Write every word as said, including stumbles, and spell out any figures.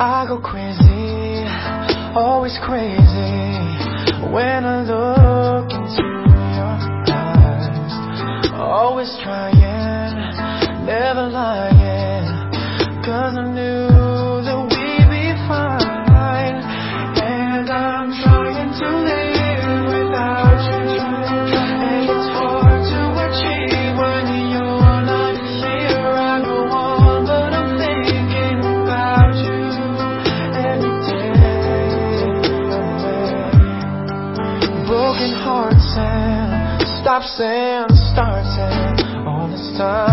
I go crazy, always crazy when I look into your eyes. Always trying, never lying, 'cause I knew that we'd be fine. And I'm trying to live without you, and it's hard to achieve when you're not here. I go on, but I'm thinking about you every day. Broken hearts and stops and starts and all this time